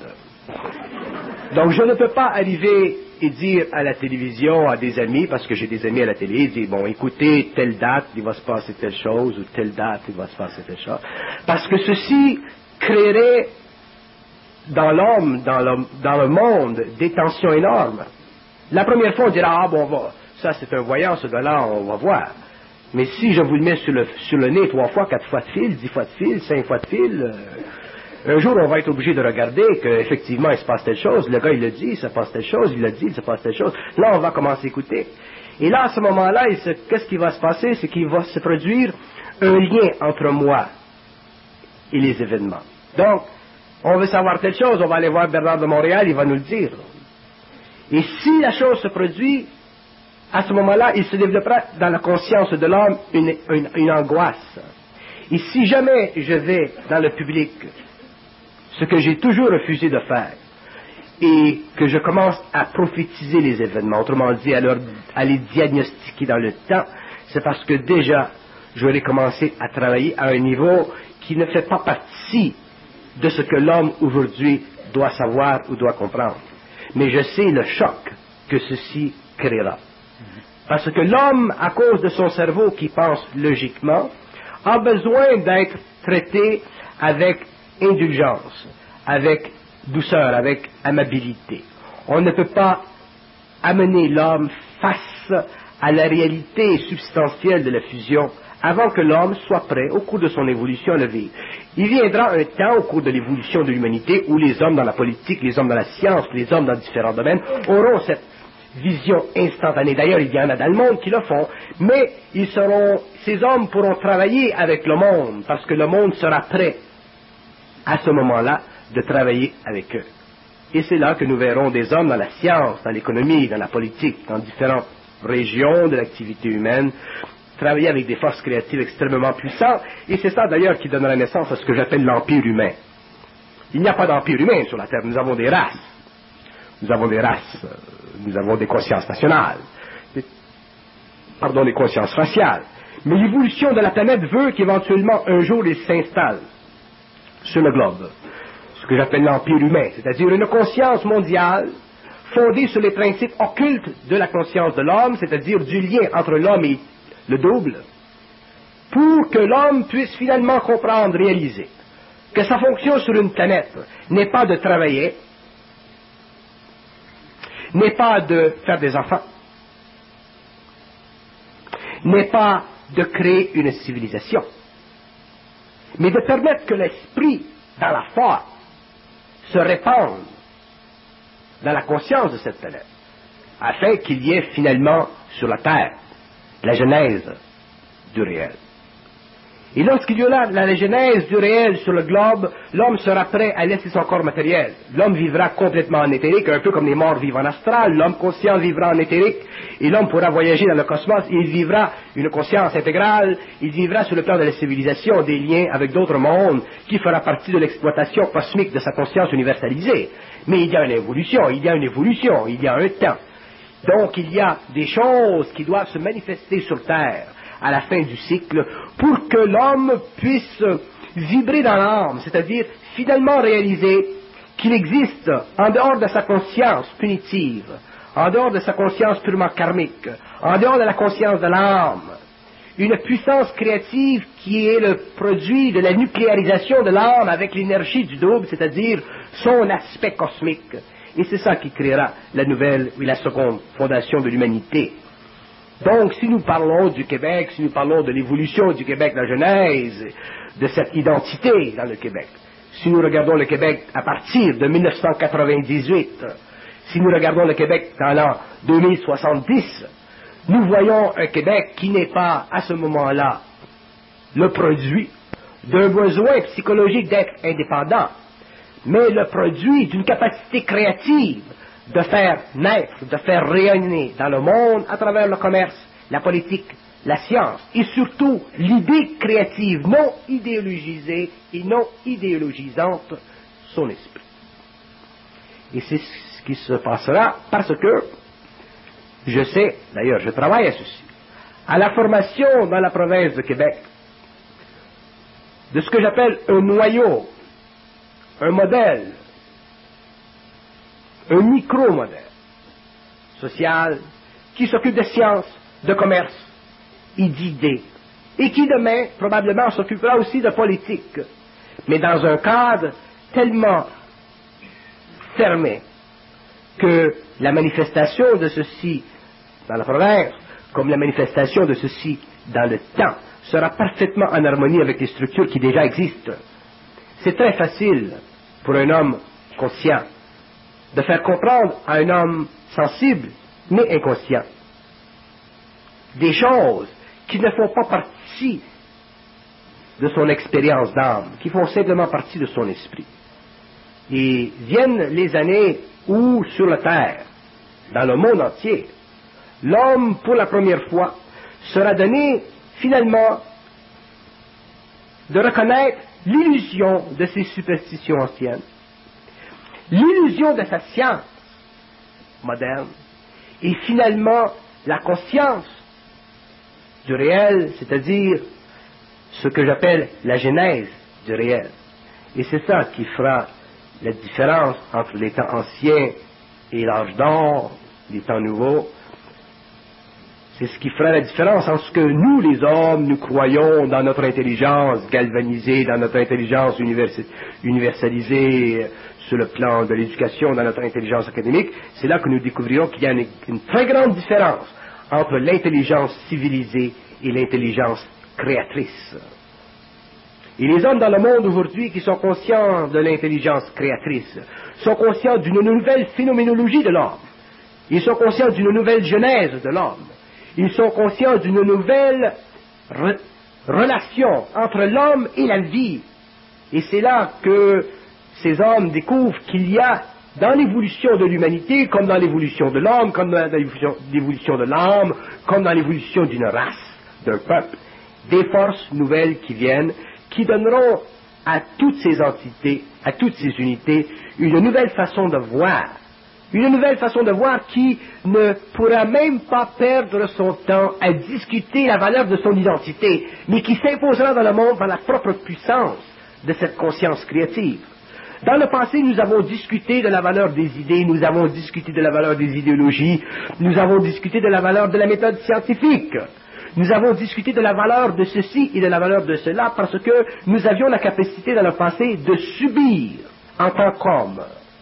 Donc, je ne peux pas arriver et dire à la télévision, à des amis, parce que j'ai des amis à la télé, dire, bon, écoutez, telle date, il va se passer telle chose, ou telle date, il va se passer telle chose. Parce que ceci créerait dans l'homme, dans le, dans le monde, des tensions énormes. La première fois, on dira, ah bon, bon ça c'est un voyant, ce gars-là, on va voir. Mais si je vous le mets sur le, sur le nez trois fois, quatre fois de fil, dix fois de fil, cinq fois de fil, euh, un jour on va être obligé de regarder qu'effectivement il se passe telle chose, le gars il le dit, il se passe telle chose, il le dit, il se passe telle chose. Là on va commencer à écouter. Et là à ce moment-là, qu'est-ce qui va se passer? C'est qu'il va se produire un lien entre moi et les événements. Donc, on veut savoir telle chose, on va aller voir Bernard de Montréal, il va nous le dire. Et si la chose se produit, à ce moment-là, il se développera dans la conscience de l'homme une, une, une angoisse. Et si jamais je vais dans le public, ce que j'ai toujours refusé de faire, et que je commence à prophétiser les événements, autrement dit, à, leur, à les diagnostiquer dans le temps, c'est parce que déjà, j'aurais commencé à travailler à un niveau qui ne fait pas partie de ce que l'homme aujourd'hui doit savoir ou doit comprendre. Mais je sais le choc que ceci créera. Parce que l'homme, à cause de son cerveau qui pense logiquement, a besoin d'être traité avec indulgence, avec douceur, avec amabilité. On ne peut pas amener l'homme face à la réalité substantielle de la fusion avant que l'homme soit prêt au cours de son évolution à le vivre. Il viendra un temps au cours de l'évolution de l'humanité où les hommes dans la politique, les hommes dans la science, les hommes dans différents domaines auront cette vision instantanée. D'ailleurs, il y en a dans le monde qui le font, mais ils seront, ces hommes pourront travailler avec le monde parce que le monde sera prêt à ce moment-là de travailler avec eux. Et c'est là que nous verrons des hommes dans la science, dans l'économie, dans la politique, dans différentes régions de l'activité humaine, travailler avec des forces créatives extrêmement puissantes, et c'est ça d'ailleurs qui donnera naissance à ce que j'appelle l'empire humain. Il n'y a pas d'empire humain sur la Terre, nous avons des races, nous avons des races, nous avons des consciences nationales, des, pardon, des consciences raciales, mais l'évolution de la planète veut qu'éventuellement un jour il s'installe sur le globe, ce que j'appelle l'empire humain, c'est-à-dire une conscience mondiale fondée sur les principes occultes de la conscience de l'homme, c'est-à-dire du lien entre l'homme et le double, pour que l'homme puisse finalement comprendre, réaliser que sa fonction sur une planète n'est pas de travailler, n'est pas de faire des enfants, n'est pas de créer une civilisation, mais de permettre que l'esprit dans la foi se répande dans la conscience de cette planète, afin qu'il y ait finalement sur la Terre la genèse du réel. Et lorsqu'il y aura la, la genèse du réel sur le globe, l'homme sera prêt à laisser son corps matériel. L'homme vivra complètement en éthérique, un peu comme les morts vivent en astral. L'homme conscient vivra en éthérique, et l'homme pourra voyager dans le cosmos, et il vivra une conscience intégrale, il vivra sur le plan de la civilisation, des liens avec d'autres mondes, qui fera partie de l'exploitation cosmique de sa conscience universalisée. Mais il y a une évolution, il y a une évolution, il y a un temps. Donc il y a des choses qui doivent se manifester sur Terre à la fin du cycle pour que l'homme puisse vibrer dans l'âme, c'est-à-dire finalement réaliser qu'il existe en dehors de sa conscience punitive, en dehors de sa conscience purement karmique, en dehors de la conscience de l'âme, une puissance créative qui est le produit de la nucléarisation de l'âme avec l'énergie du double, c'est-à-dire son aspect cosmique. Et c'est ça qui créera la nouvelle et la seconde fondation de l'humanité. Donc, si nous parlons du Québec, si nous parlons de l'évolution du Québec, la genèse de cette identité dans le Québec, si nous regardons le Québec à partir de mille neuf cent quatre-vingt-dix-huit, si nous regardons le Québec dans l'an deux mille soixante-dix, nous voyons un Québec qui n'est pas, à ce moment-là, le produit d'un besoin psychologique d'être indépendant, mais le produit d'une capacité créative de faire naître, de faire rayonner dans le monde à travers le commerce, la politique, la science, et surtout l'idée créative non idéologisée et non idéologisante, son esprit. Et c'est ce qui se passera parce que, je sais, d'ailleurs je travaille à ceci, à la formation dans la province de Québec de ce que j'appelle un noyau, un modèle, un micro-modèle social qui s'occupe de sciences, de commerce et d'idées, et qui demain probablement s'occupera aussi de politique, mais dans un cadre tellement fermé que la manifestation de ceci dans la province, comme la manifestation de ceci dans le temps, sera parfaitement en harmonie avec les structures qui déjà existent. C'est très facile pour un homme conscient de faire comprendre à un homme sensible, mais inconscient, des choses qui ne font pas partie de son expérience d'âme, qui font simplement partie de son esprit. Et viennent les années où, sur la Terre, dans le monde entier, l'homme, pour la première fois, sera donné, finalement, de reconnaître l'illusion de ses superstitions anciennes, l'illusion de sa science moderne, et finalement la conscience du réel, c'est-à-dire ce que j'appelle la genèse du réel. Et c'est ça qui fera la différence entre les temps anciens et l'âge d'or, les temps nouveaux. C'est ce qui fera la différence entre ce que nous, les hommes, nous croyons dans notre intelligence galvanisée, dans notre intelligence univers- universalisée sur le plan de l'éducation, dans notre intelligence académique. C'est là que nous découvrirons qu'il y a une, une très grande différence entre l'intelligence civilisée et l'intelligence créatrice. Et les hommes dans le monde aujourd'hui qui sont conscients de l'intelligence créatrice sont conscients d'une nouvelle phénoménologie de l'homme. Ils sont conscients d'une nouvelle genèse de l'homme. Ils sont conscients d'une nouvelle re- relation entre l'homme et la vie. Et c'est là que ces hommes découvrent qu'il y a dans l'évolution de l'humanité, comme dans l'évolution de l'homme, comme dans l'évolution, l'évolution de l'âme, comme dans l'évolution d'une race, d'un peuple, des forces nouvelles qui viennent, qui donneront à toutes ces entités, à toutes ces unités, une nouvelle façon de voir. Une nouvelle façon de voir qui ne pourra même pas perdre son temps à discuter la valeur de son identité, mais qui s'imposera dans le monde par la propre puissance de cette conscience créative. Dans le passé, nous avons discuté de la valeur des idées, nous avons discuté de la valeur des idéologies, nous avons discuté de la valeur de la méthode scientifique, nous avons discuté de la valeur de ceci et de la valeur de cela parce que nous avions la capacité dans le passé de subir en tant qu'homme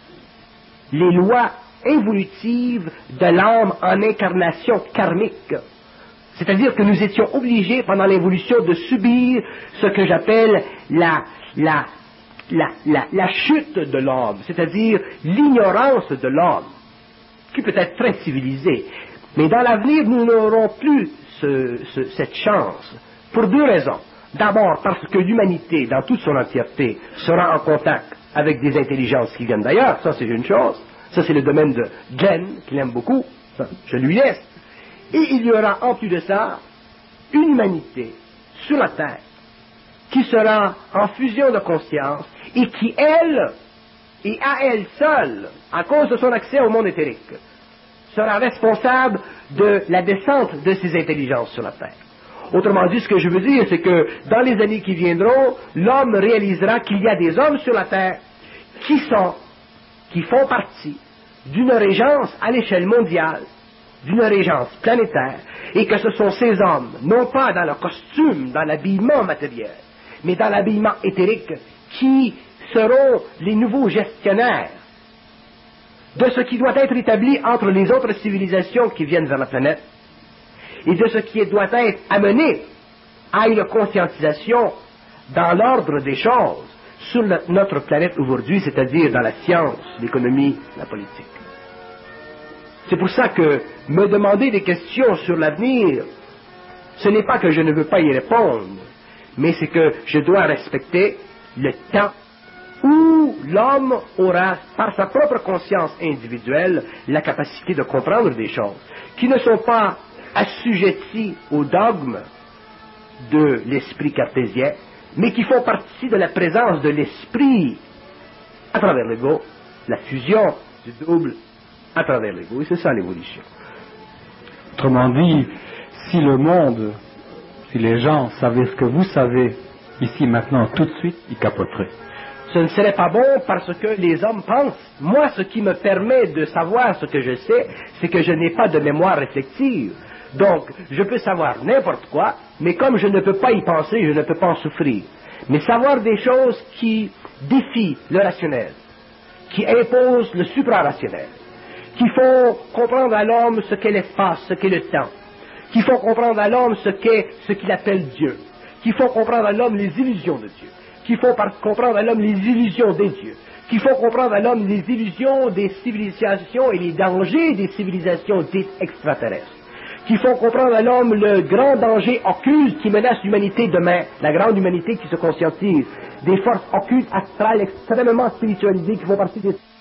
les lois évolutives de l'âme en incarnation karmique. C'est-à-dire que nous étions obligés pendant l'évolution de subir ce que j'appelle la, la, la, la, la chute de l'homme, c'est-à-dire l'ignorance de l'homme, qui peut être très civilisée. Mais dans l'avenir, nous n'aurons plus ce, ce, cette chance, pour deux raisons. D'abord, parce que l'humanité, dans toute son entièreté, sera en contact avec des intelligences qui viennent d'ailleurs, ça c'est une chose, ça c'est le domaine de Glenn, qu'il aime beaucoup, ça, je lui laisse. Et il y aura en plus de ça, une humanité sur la Terre, qui sera en fusion de conscience, et qui, elle, et à elle seule, à cause de son accès au monde éthérique, sera responsable de la descente de ces intelligences sur la Terre. Autrement dit, ce que je veux dire, c'est que dans les années qui viendront, l'homme réalisera qu'il y a des hommes sur la Terre qui sont, qui font partie d'une régence à l'échelle mondiale, d'une régence planétaire, et que ce sont ces hommes, non pas dans le costume, dans l'habillement matériel, mais dans l'habillement éthérique, qui seront les nouveaux gestionnaires de ce qui doit être établi entre les autres civilisations qui viennent vers la planète, et de ce qui doit être amené à une conscientisation dans l'ordre des choses sur le, notre planète aujourd'hui, c'est-à-dire dans la science, l'économie, la politique. C'est pour ça que me demander des questions sur l'avenir, ce n'est pas que je ne veux pas y répondre, mais c'est que je dois respecter le temps où l'homme aura, par sa propre conscience individuelle, la capacité de comprendre des choses qui ne sont pas assujettis au dogme de l'esprit cartésien, mais qui font partie de la présence de l'esprit à travers l'ego, la fusion du double à travers l'ego. Et c'est ça l'évolution. Autrement dit, si le monde, si les gens savaient ce que vous savez ici maintenant tout de suite, ils capoteraient. Ce ne serait pas bon parce que les hommes pensent. Moi, ce qui me permet de savoir ce que je sais, c'est que je n'ai pas de mémoire réflexive. Donc, je peux savoir n'importe quoi, mais comme je ne peux pas y penser, je ne peux pas en souffrir. Mais savoir des choses qui défient le rationnel, qui imposent le suprarationnel, qui font comprendre à l'homme ce qu'est l'espace, ce qu'est le temps, qui font comprendre à l'homme ce qu'est ce qu'il appelle Dieu, qui font comprendre à l'homme les illusions de Dieu, qui font comprendre à l'homme les illusions des dieux, qui font comprendre à l'homme les illusions des civilisations et les dangers des civilisations dites extraterrestres, qui font comprendre à l'homme le grand danger occulte qui menace l'humanité demain, la grande humanité qui se conscientise, des forces occultes astrales extrêmement spiritualisées qui font partie des